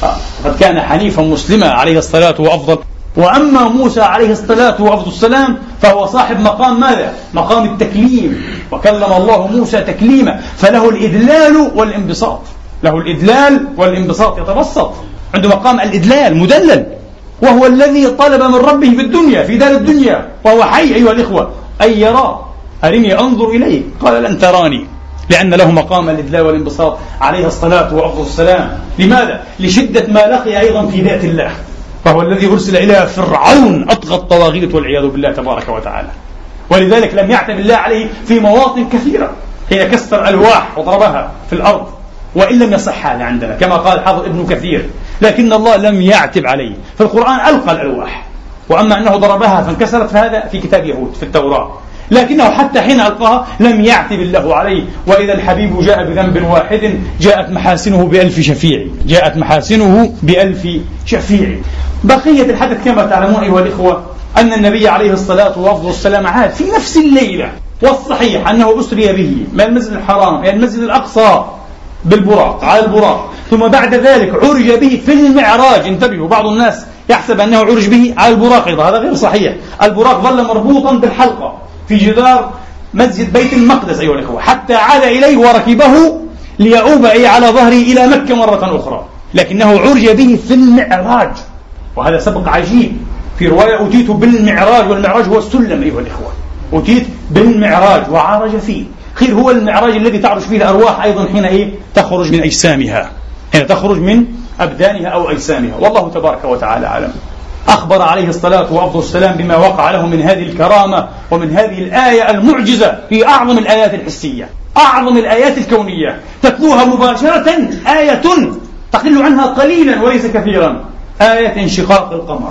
[SPEAKER 1] قد كان حنيفا مسلما عليه الصلاة وأفضل. وأما موسى عليه الصلاة والسلام فهو صاحب مقام ماذا؟ مقام التكليم، وكلم الله موسى تكليما، فله الإدلال والانبساط، له الإدلال والانبساط، يتبسط، عنده مقام الإدلال مدلل، وهو الذي طلب من ربه في الدنيا في دار الدنيا وهو حي أيها الإخوة أن يرى، أرني أنظر إليه، قال لن تراني، لأن له مقام الإدلال والانبساط عليه الصلاة والسلام. لماذا؟ لشدة ما لقي أيضا في ذات الله، فهو الذي أرسل إلى فرعون أطغى الطواغيت والعياذ بالله تبارك وتعالى. ولذلك لم يعتب الله عليه في مواطن كثيرة، حين كسر ألواح وضربها في الأرض، وإن لم يصح هذا عندنا كما قال حافظ ابن كثير، لكن الله لم يعتب عليه. في القرآن ألقى الألواح، وأما أنه ضربها فانكسرت فهذا في كتاب يهود في التوراة، لكنه حتى حين ألقاها لم يعتب الله عليه. وإذا الحبيب جاء بذنب واحد جاءت محاسنه ب1000 شفيع، جاءت محاسنه ب1000 شفيع. بقية الحدث كما تعلمون أيها الإخوة أن النبي عليه الصلاة والسلام عاد في نفس الليلة، والصحيح أنه أسري به من المسجد الحرام إلى المسجد الأقصى بالبراق، على البراق، ثم بعد ذلك عرج به في المعراج. انتبهوا، بعض الناس يحسب أنه عرج به على البراق، هذا غير صحيح. البراق ظل مربوطا بالحلقة في جدار مسجد بيت المقدس أيها الإخوة، حتى عاد إليه وركبه ليعوب على ظهره إلى مكة مرة أخرى، لكنه عرج به في المعراج، وهذا سبق عجيب. في رواية أتيت بالمعراج، والمعراج هو السلم أيها الإخوة، أتيت بالمعراج وعرج فيه. خير هو المعراج الذي تعرج فيه الأرواح أيضا حين تخرج من أجسامها، حين تخرج من أبدانها أو أجسامها، والله تبارك وتعالى أعلم. أخبر عليه الصلاة والسلام بما وقع له من هذه الكرامة ومن هذه الآية المعجزة، في أعظم الآيات الحسية، أعظم الآيات الكونية، تتلوها مباشرة آية تقل عنها قليلا وليس كثيرا، آية انشقاق القمر.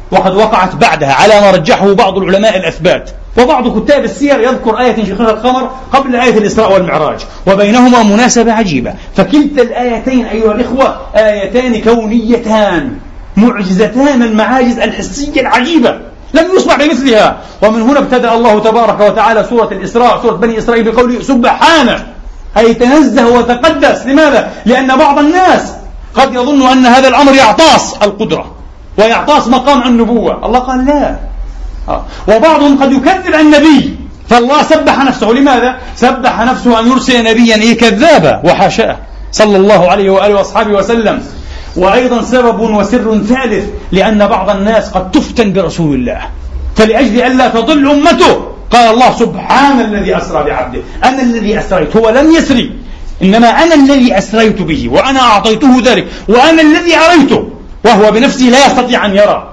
[SPEAKER 1] وقد وقعت بعدها على ما رجحه بعض العلماء الأثبات، وبعض كتاب السير يذكر آية انشقاق القمر قبل آية الإسراء والمعراج، وبينهما مناسبة عجيبة. فكلتا الآيتين أيها الإخوة آيتان كونيتان معجزتان، المعاجز الحسية العجيبة لم يصبح بمثلها. ومن هنا ابتدأ الله تبارك وتعالى سورة الإسراء، سورة بني إسرائيل، بقوله سبحانه، أي تنزه وتقدس. لماذا؟ لأن بعض الناس قد يظن أن هذا الأمر يعطاس القدرة ويعطاس مقام النبوة. الله قال لا. وبعضهم قد يكذب النبي، فالله سبح نفسه. لماذا؟ سبح نفسه أن يرسل نبيا كذابا، وحاشاه صلى الله عليه وآله وأصحابه وسلم. وأيضا سبب وسر ثالث، لأن بعض الناس قد تفتن برسول الله، فلأجل ألا تضل أمته قال الله سبحان الذي أسرى بعبده. أنا الذي أسريت، هو لم يسري، إنما أنا الذي أسريت به، وأنا أعطيته ذلك، وأنا الذي أريته، وهو بنفسه لا يستطيع أن يرى،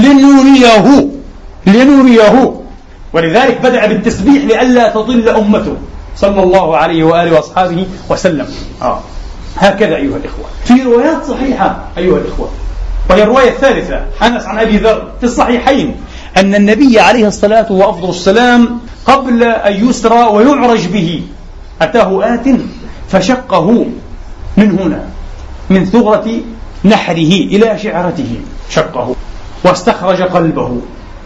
[SPEAKER 1] لنريه. ولذلك بدأ بالتسبيح لئلا تضل أمته صلى الله عليه وآله وأصحابه وسلم. هكذا أيها الإخوة في روايات صحيحة أيها الإخوة. وهي الرواية الثالثة، أنس عن أبي ذر في الصحيحين، أن النبي عليه الصلاة والسلام قبل أن يسرى ويعرج به أتاه آت فشقه من هنا، من ثغرة نحره إلى شعرته، شقه واستخرج قلبه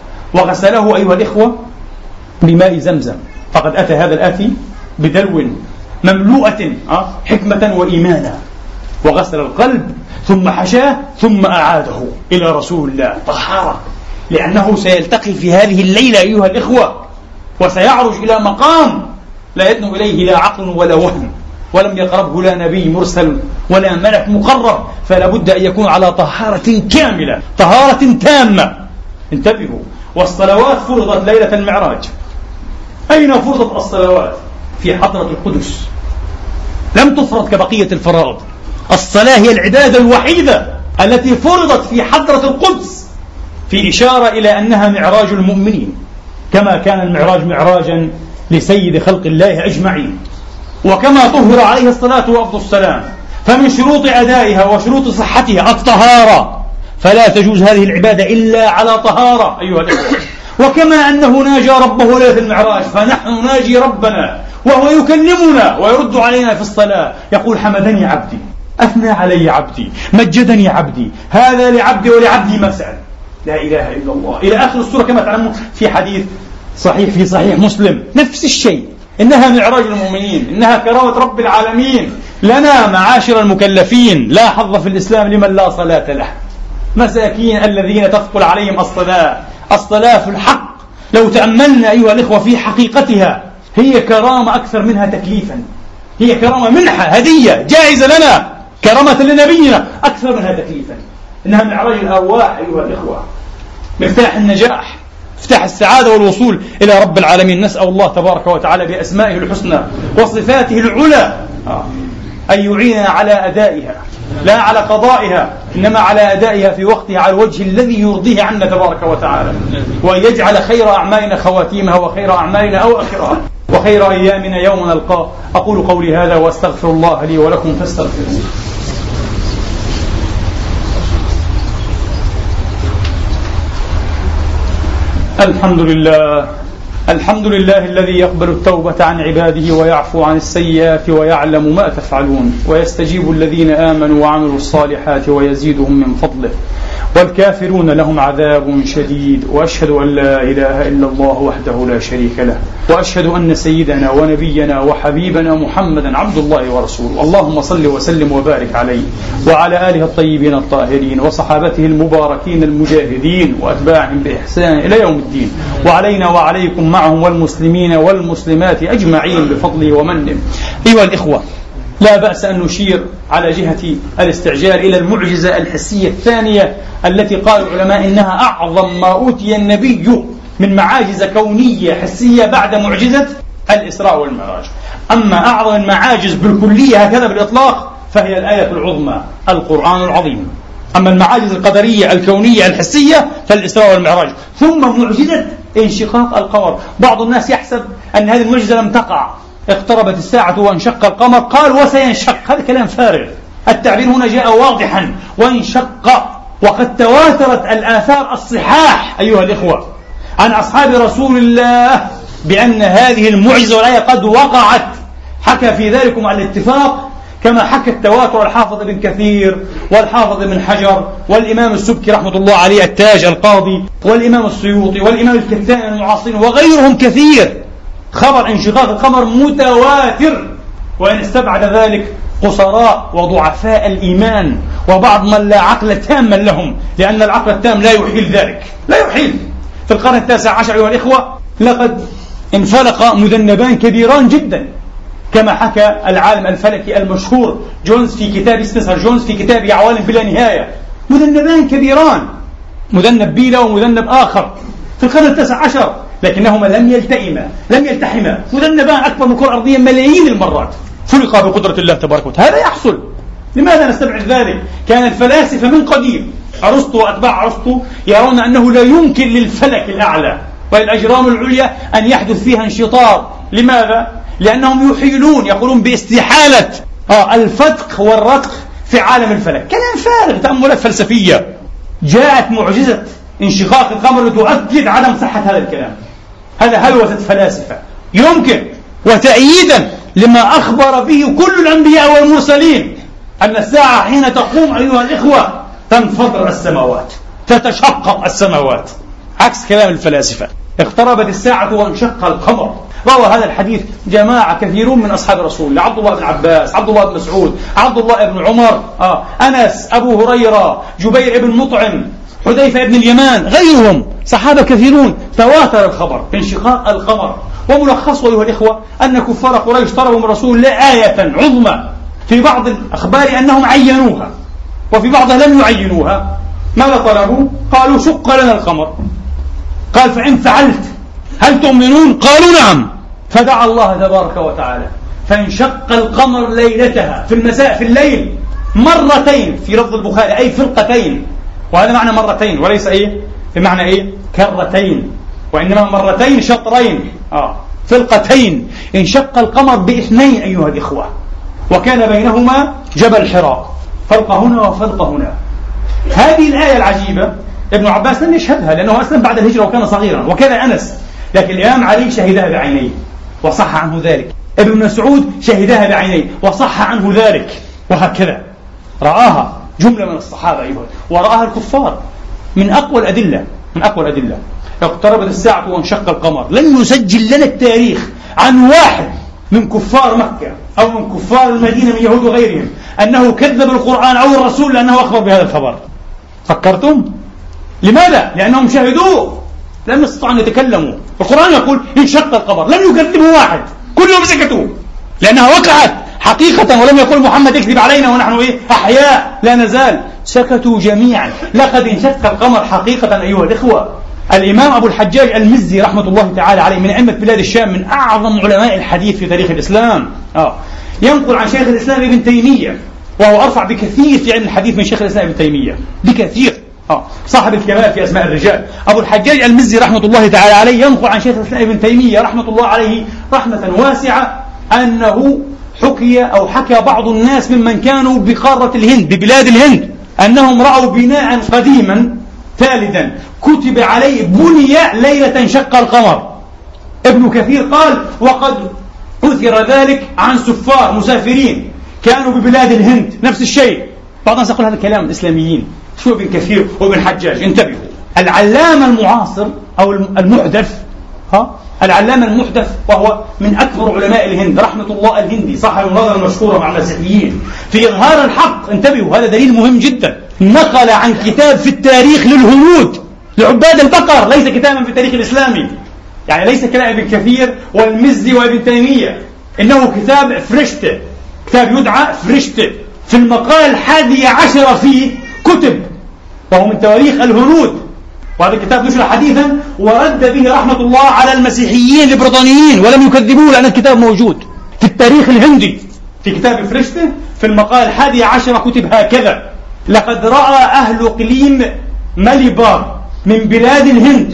[SPEAKER 1] وغسله أيها الإخوة بماء زمزم. فقد أتى هذا الآتي بدلو مملوءة حكمة وإيمانا، وغسل القلب ثم حشاه ثم أعاده إلى رسول الله طهارة، لأنه سيلتقي في هذه الليلة أيها الإخوة وسيعرج إلى مقام لا يدنو إليه لا عقل ولا وهم، ولم يقربه لا نبي مرسل ولا ملك مقرب، فلا بد أن يكون على طهارة كاملة، طهارة تامة. انتبهوا، والصلوات فرضت ليلة المعراج. أين فرضت الصلوات؟ في حضرة القدس، لم تفرض كبقية الفرائض. الصلاة هي العبادة الوحيدة التي فرضت في حضرة القدس، في إشارة إلى أنها معراج المؤمنين، كما كان المعراج معراجا لسيد خلق الله أجمعين، وكما طهر عليه الصلاة والسلام. فمن شروط أدائها وشروط صحتها الطهارة، فلا تجوز هذه العبادة إلا على طهارة أيها الأخوة. وكما أنه ناجى ربه ليلة المعراج، فنحن ناجي ربنا وهو يكلمنا ويرد علينا في الصلاة، يقول حمدني عبدي، أثنى علي عبدي، مجدني عبدي، هذا لعبدي ولعبدي ما سأل، لا إله إلا الله، إلى آخر السورة كما تعلمون في حديث صحيح في صحيح مسلم. نفس الشيء، إنها معراج المؤمنين، إنها كرامة رب العالمين لنا معاشر المكلفين. لا حظ في الإسلام لمن لا صلاة له، مساكين الذين تثقل عليهم الصلاة في الحق. لو تأملنا أيها الإخوة في حقيقتها هي كرامة أكثر منها تكليفا، هي كرامة منحة هدية جائزة لنا، كرامة لنبينا أكثر منها تكليفا. إنها معراج الأرواح أيها الإخوة، مفتاح النجاح، مفتاح السعادة والوصول إلى رب العالمين. نسأل الله تبارك وتعالى بأسمائه الحسنى وصفاته العلى أن يعيننا على أدائها، لا على قضائها، إنما على أدائها في وقتها على الوجه الذي يرضيه عنا تبارك وتعالى، وأن يجعل خير أعمالنا خواتيمها، وخير أعمالنا أواخرها، وخير أيامنا يوم نلقاه. أقول قولي هذا وأستغفر الله لي ولكم فاستغفروه. الحمد لله الذي يقبل التوبة عن عباده ويعفو عن السيئات ويعلم ما تفعلون، ويستجيب الذين آمنوا وعملوا الصالحات ويزيدهم من فضله، والكافرون لهم عذاب شديد. وأشهد أن لا إله إلا الله وحده لا شريك له، وأشهد أن سيدنا ونبينا وحبيبنا محمدا عبد الله ورسوله. اللهم صل وسلم وبارك عليه وعلى آله الطيبين الطاهرين وصحابته المباركين المجاهدين وأتباعهم بإحسان إلى يوم الدين، وعلينا وعليكم معهم والمسلمين والمسلمات أجمعين بفضله ومنه. أيها الإخوة، لا بأس أن نشير على جهة الاستعجال إلى المعجزة الحسية الثانية التي قال العلماء إنها أعظم ما أوتي النبي من معاجز كونية حسية بعد معجزة الإسراء والمعراج. أما أعظم المعاجز بالكلية هكذا بالإطلاق فهي الآية العظمى القرآن العظيم. أما المعاجز القدرية الكونية الحسية فالإسراء والمعراج، ثم معجزة انشقاق القمر. بعض الناس يحسب أن هذه المعجزة لم تقع، اقتربت الساعة وانشق القمر، قال وسينشق، هذا كلام فارغ. التعبير هنا جاء واضحا، وانشق وقد تواترت الآثار الصحاح أيها الإخوة عن أصحاب رسول الله بأن هذه المعجزة والآية قد وقعت. حكى في ذلكم على الاتفاق كما حكى التواتر الحافظ ابن كثير والحافظ ابن حجر والإمام السبكي رحمة الله عليه التاج القاضي والإمام السيوطي والإمام الكتاني المعاصرين وغيرهم كثير. خبر انشقاق القمر متواتر، وإن استبعد ذلك قصراء وضعفاء الإيمان وبعض من لا عقل تاما لهم، لأن العقل التام لا يحيل ذلك، لا يحيل. في القرن 19 أيها الإخوة لقد انفلق مذنبان كبيران جدا، كما حكى العالم الفلكي المشهور جونز في كتاب سبنسر جونز في كتابه عوالم بلا نهاية. مذنبان كبيران، مذنب بيلا ومذنب آخر في القرن 19، لكنهما لم يلتحما. مذنبان أكبر من الكرة الأرضية ملايين المرات، خلقا بقدرة الله تبارك وتعالى. هذا يحصل. لماذا نستبعد ذلك؟ كان الفلاسفة من قديم أرسطو وأتباع أرسطو يرون أنه لا يمكن للفلك الأعلى والأجرام العليا أن يحدث فيها انشطار. لماذا؟ لأنهم يحيلون، يقولون باستحالة الفتق والرتق في عالم الفلك. كلام فارغ، تأملات فلسفية. جاءت معجزة انشقاق القمر لتؤكد عدم صحة هذا الكلام. هذا هلوسة فلاسفة يمكن، وتأييدا لما أخبر به كل الأنبياء والمرسلين أن الساعة حين تقوم أيها الإخوة تنفطر السماوات، تتشقق السماوات، عكس كلام الفلاسفة. اقتربت الساعة وانشق القمر. روى هذا الحديث جماعة كثيرون من أصحاب رسول الله، عبد الله بن عباس، عبد الله بن مسعود، عبد الله بن عمر، أنس، أبو هريرة، جبير بن مطعم، حذيفة بن اليمان، غيرهم صحابة كثيرون. تواتر الخبر بانشقاق القمر. وملخصه أيها الإخوة أن كفار قريش طلبوا من رسول الله آية عظمى، في بعض الأخبار أنهم عينوها وفي بعضها لم يعينوها. ماذا طلبوا؟ قالوا شق لنا القمر. قال فإن فعلت هل تؤمنون؟ قالوا نعم. فدعا الله تبارك وتعالى فانشق القمر ليلتها في المساء في الليل مرتين، في لفظ البخاري أي فرقتين، وهذا معنى مرتين وليس بمعنى كرتين، وإنما مرتين شطرين فرقتين. انشق القمر باثنين أيها الإخوة، وكان بينهما جبل حراء، فرقة هنا وفرقة هنا. هذه الآية العجيبة ابن عباس لم يشهدها لأنه أسلم بعد الهجرة وكان صغيرا، وكان أنس، لكن الإمام علي شهدها بعينيه وصح عنه ذلك، ابن مسعود شهدها بعينيه وصح عنه ذلك، وهكذا رآها جملة من الصحابة أيضا، ورآها الكفار. من أقوى الأدلة اقتربت الساعة وانشق القمر. لن يسجل لنا التاريخ عن واحد من كفار مكة أو من كفار المدينة من يهود وغيرهم أنه كذب القرآن أو الرسول لأنه أخبر بهذا الخبر. فكرتم؟ لماذا؟ لأنهم شهدوه، لم يستطيعوا أن يتكلموا. القرآن يقول انشق القمر، لم يكذبوا واحد، كلهم سكتوا لأنها وقعت حقيقة، ولم يقول محمد يكذب علينا ونحن أحياء لا نزال. سكتوا جميعا. لقد انشق القمر حقيقة أيها الإخوة. الإمام أبو الحجاج المزي رحمة الله تعالى عليه من أئمة بلاد الشام، من أعظم علماء الحديث في تاريخ الإسلام، ينقل عن شيخ الإسلام ابن تيمية، وهو أرفع بكثير في علم الحديث من شيخ الإسلام ابن تيمية بكثير، صاحب الكمال في أسماء الرجال. أبو الحجاج المزي رحمة الله تعالى عليه ينقل عن شيخ الإسلام ابن تيمية رحمة الله عليه رحمة واسعة أنه حكى بعض الناس ممن كانوا بقارة الهند، ببلاد الهند، أنهم رأوا بناء قديما ثالثا كتب عليه بني ليلة انشق القمر. ابن كثير قال وقد أثر ذلك عن سفار مسافرين كانوا ببلاد الهند، نفس الشيء. بعض الناس يقول هذا كلام الإسلاميين. شو ابن كثير وابن حجاج؟ انتبهوا. العلامة المعاصر أو المحدث، العلامة المحدث وهو من أكبر علماء الهند رحمة الله الهندي، صاحب النظرة المشهورة مع المسيحيين في إظهار الحق، انتبهوا هذا دليل مهم جدا، نقل عن كتاب في التاريخ للهنود لعباد البقر، ليس كتابا في التاريخ الإسلامي، يعني ليس كلام ابن كثير والمزي وابن تيمية، إنه كتاب فرشته، كتاب يدعى فرشته، في المقال 11 فيه كتب، وهو من تواريخ الهنود. وهذا الكتاب نشر حديثا ورد به رحمة الله على المسيحيين البريطانيين ولم يكذبوه، لأن الكتاب موجود في التاريخ الهندي في كتاب فرشته في المقال 11 كتب هكذا: لقد رأى أهل إقليم ماليبار من بلاد الهند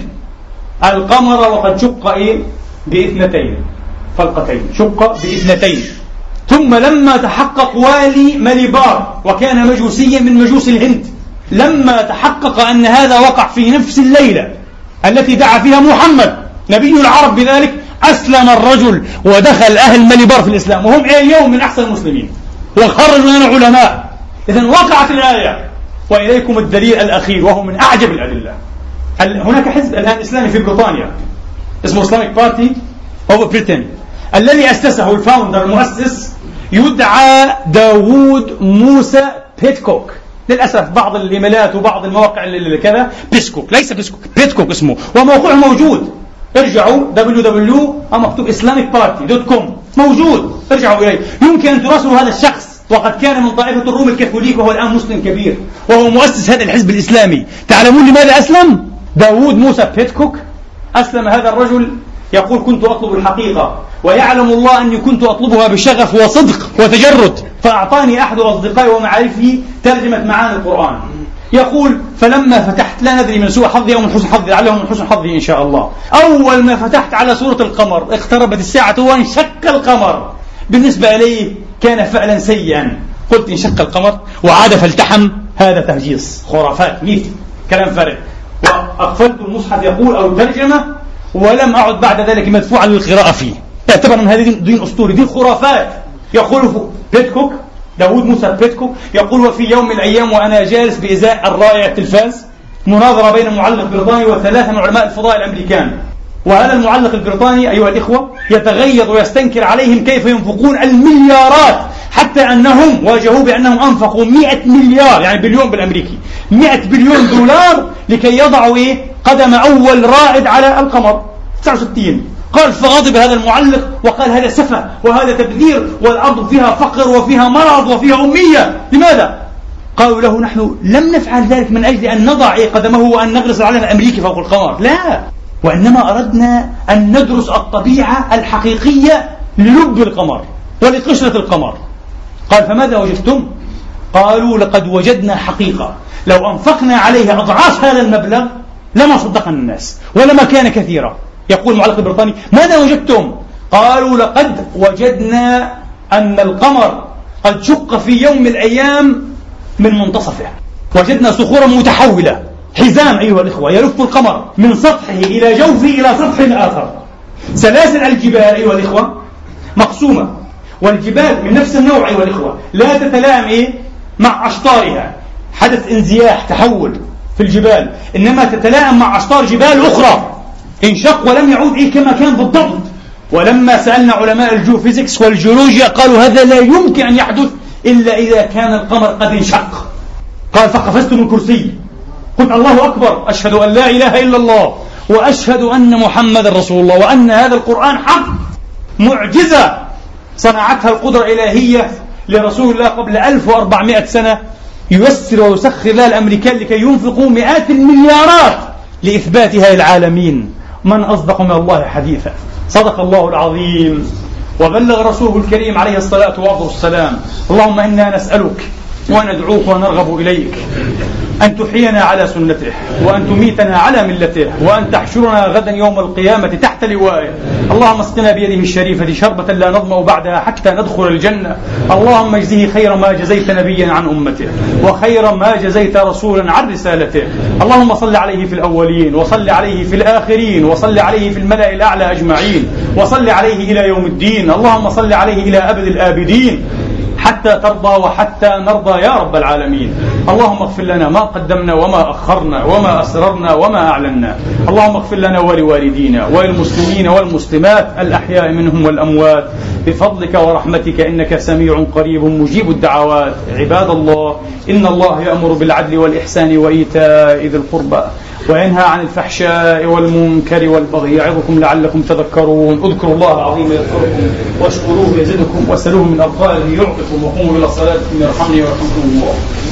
[SPEAKER 1] القمر وقد شق باثنتين فلقتين، شق باثنتين. ثم لما تحقق والي ماليبار وكان مجوسيا من مجوس الهند لما تحقق أن هذا وقع في نفس الليلة التي دعا فيها محمد نبي العرب بذلك، أسلم الرجل ودخل أهل مليبار في الإسلام، وهم اليوم من أحسن المسلمين وخرجوا لنا علماء. إذن وقعت الآية. وإليكم الدليل الأخير وهو من أعجب الأدلة. هناك حزب الآن إسلامي في بريطانيا اسمه Islamic Party of Britain، الذي أسسه الفاوندر المؤسس يدعى داوود موسى بيتكوك. للأسف بعض الإيميلات وبعض المواقع اللي كذا بيسكوك، ليس بيسكوك، بيتكوك اسمه، وموقعه موجود. ارجعوا مكتوب islamicparty.com موجود، ارجعوا إليه، يمكن أن تراسلوا هذا الشخص، وقد كان من طائفة الروم الكاثوليك وهو الآن مسلم كبير وهو مؤسس هذا الحزب الإسلامي. تعلمون لماذا أسلم؟ داوود موسى بيتكوك أسلم هذا الرجل يقول كنت أطلب الحقيقة، ويعلم الله أني كنت أطلبها بشغف وصدق وتجرد، فأعطاني أحد أصدقائي ومعارفي ترجمة معاني القرآن. يقول فلما فتحت، لا ندري من سوء حظي أو من حسن حظي، لعله من حسن حظي إن شاء الله، أول ما فتحت على سورة القمر اقتربت الساعة وانشق القمر. بالنسبة إليه كان فعلا سيئا. قلت انشق القمر وعاد فالتحم، هذا تهجيص، خرافات، ميت، كلام فارغ. وأقفلت المصحف يقول أو الترجمة ولم أعد بعد ذلك مدفوعا للقراءة فيه، اعتبر أن هذه دين أسطوري، دين خرافات. يقول بيتكوك، داوود موسى بيتكوك، يقول وفي يوم من الأيام وأنا جالس بإزاء الرائع التلفاز مناظرة بين معلق بريطاني وثلاثة من علماء الفضاء الأمريكان، وهذا المعلق البريطاني أيها الإخوة يتغيظ ويستنكر عليهم كيف ينفقون المليارات، حتى أنهم واجهوا بأنهم أنفقوا 100 مليار يعني بليون بالأمريكي، 100 بليون دولار لكي يضعوا قدم أول رائد على القمر 69. قال فغضب هذا المعلق وقال هذا سفه وهذا تبذير، والأرض فيها فقر وفيها مرض وفيها أمية. لماذا؟ قالوا له نحن لم نفعل ذلك من أجل أن نضع قدمه وأن نغرس العلم الأمريكي فوق القمر، لا، وإنما أردنا أن ندرس الطبيعة الحقيقية للب القمر ولقشرة القمر. قال فماذا وجدتم؟ قالوا لقد وجدنا حقيقة لو أنفقنا عليها أضعاف هذا المبلغ لما صدقنا الناس ولما كان كثيرا. يقول المعلق البريطاني ماذا وجدتم؟ قالوا لقد وجدنا أن القمر قد شق في يوم من الأيام من منتصفه، وجدنا صخورا متحولة، حزام أيها الإخوة يلف القمر من سطحه إلى جوفه إلى سطح آخر. سلاسل الجبال أيها الإخوة مقسومة، والجبال من نفس النوع أيها الإخوة لا تتلائم مع أشطارها، حدث انزياح تحول في الجبال، إنما تتلائم مع أشطار جبال أخرى، انشق ولم يعود كما كان بالضبط. ولما سألنا علماء الجيوفيزيكس والجيولوجيا قالوا هذا لا يمكن أن يحدث إلا إذا كان القمر قد انشق. قال فقفزت من كرسي قلت الله أكبر، أشهد أن لا إله إلا الله وأشهد أن محمد رسول الله وأن هذا القرآن حق، معجزة صنعتها القدرة الإلهية لرسول الله قبل 1400 سنة، ييسر ويسخر لها الأمريكان لكي ينفقوا مئات المليارات لإثباتها للعالمين. من أصدق من الله حديثا؟ صدق الله العظيم وبلغ رسوله الكريم عليه الصلاة والسلام. اللهم إنا نسألك وندعوك ونرغب إليك أن تحيينا على سنته، وأن تميتنا على ملته، وأن تحشرنا غدا يوم القيامة تحت لوائه. اللهم اسقنا بيده الشريفة شربة لا نظمأ بعدها حتى ندخل الجنة. اللهم اجزه خير ما جزيت نبيا عن أمته، وخير ما جزيت رسولا عن رسالته. اللهم صل عليه في الأولين، وصل عليه في الآخرين، وصل عليه في الملأ الأعلى أجمعين، وصل عليه إلى يوم الدين. اللهم صل عليه إلى أبد الآبدين حتى ترضى وحتى نرضى يا رب العالمين. اللهم اغفر لنا ما قدمنا وما أخرنا وما أسررنا وما أعلنا. اللهم اغفر لنا ولوالدينا وللمسلمين والمسلمات الأحياء منهم والأموات بفضلك ورحمتك، إنك سميع قريب مجيب الدعوات. عباد الله، إن الله يأمر بالعدل والإحسان وإيتاء ذي القربى وينهى عن الفحشاء والمنكر والبغي يعظكم لعلكم تذكرون. اذكروا الله العظيم يذكركم واشكروه يزدكم واسألوه من أفضاله يعطكم وقوموا إلى صلاتكم يرحمني ويرحمكم الله.